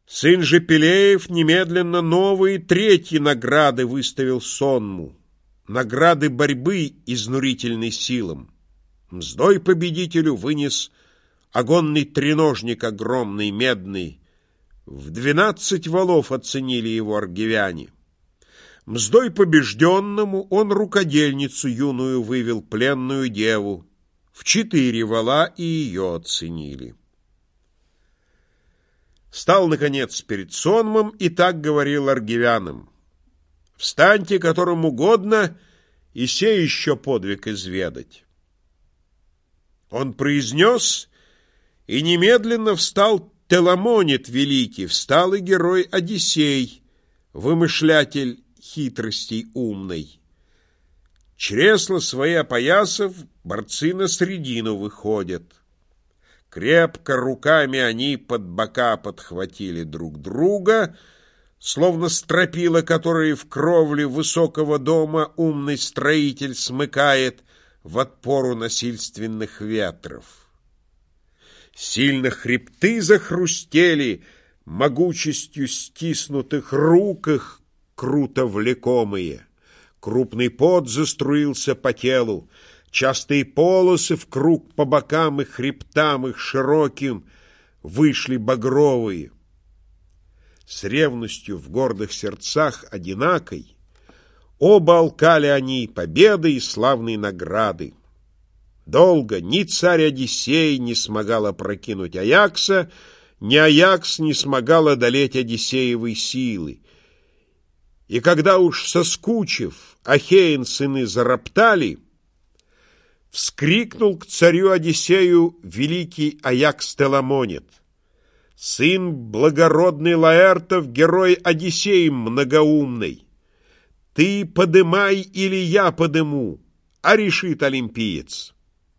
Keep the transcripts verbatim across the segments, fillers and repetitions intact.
Сын же Пелеев немедленно новые третьи награды выставил сонму, награды борьбы изнурительной силам. Мздой победителю вынес огонный треножник огромный, медный. В двенадцать валов оценили его аргивяне. Мздой побежденному он рукодельницу юную вывел, пленную деву. В четыре вала и ее оценили. Стал, наконец, перед сонмом и так говорил аргивянам: «Встаньте, которым угодно, и сей еще подвиг изведать». Он произнес, и немедленно встал Теламонид великий, встал и герой Одиссей, вымышлятель хитростей умной. Чресла свои опоясав, борцы на средину выходят. Крепко руками они под бока подхватили друг друга, словно стропила, которые в кровле высокого дома умный строитель смыкает в отпору насильственных ветров. Сильно хребты захрустели, могучестью стиснутых рук их круто влекомые. Крупный пот заструился по телу, частые полосы в круг по бокам и хребтам их широким вышли багровые. С ревностью в гордых сердцах одинакой оба алкали они победы и славной награды. Долго ни царь Одиссей не смогал опрокинуть Аякса, ни Аякс не смогал одолеть Одиссеевой силы. И когда уж соскучив, Ахеин сыны зароптали, вскрикнул к царю Одиссею великий Аякс Теламонид: «Сын благородный Лаэртов, герой Одиссей многоумный, ты подымай или я подыму, а решит олимпиец».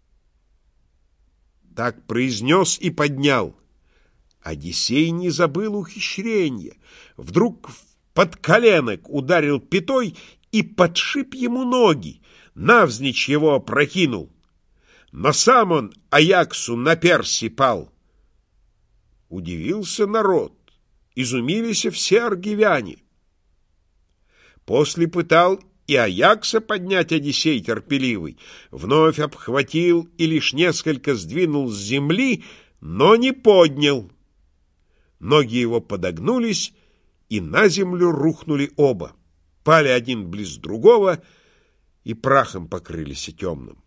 Так произнес и поднял. Одиссей не забыл ухищрения. Вдруг под коленок ударил пятой и подшиб ему ноги, навзничь его опрокинул. Но сам он Аяксу на перси пал. Удивился народ, изумились все аргивяне. После пытал и Аякса поднять Одиссей терпеливый, вновь обхватил и лишь несколько сдвинул с земли, но не поднял. Ноги его подогнулись, и на землю рухнули оба, пали один близ другого и прахом покрылись и темным.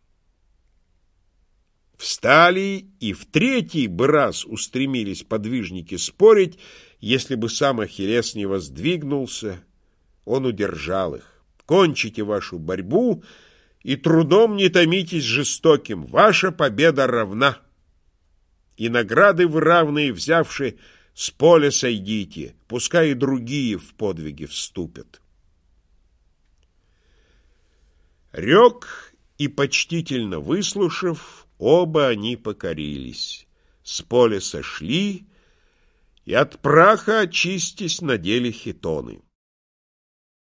Встали и в третий бы раз устремились подвижники спорить, если бы сам Ахиллес не воздвигнулся, он удержал их. Кончите вашу борьбу и трудом не томитесь жестоким, ваша победа равна. И награды вы равные взявши, с поля сойдите, пускай и другие в подвиги вступят. Рек и, почтительно выслушав, оба они покорились, с поля сошли и от праха очистясь надели хитоны.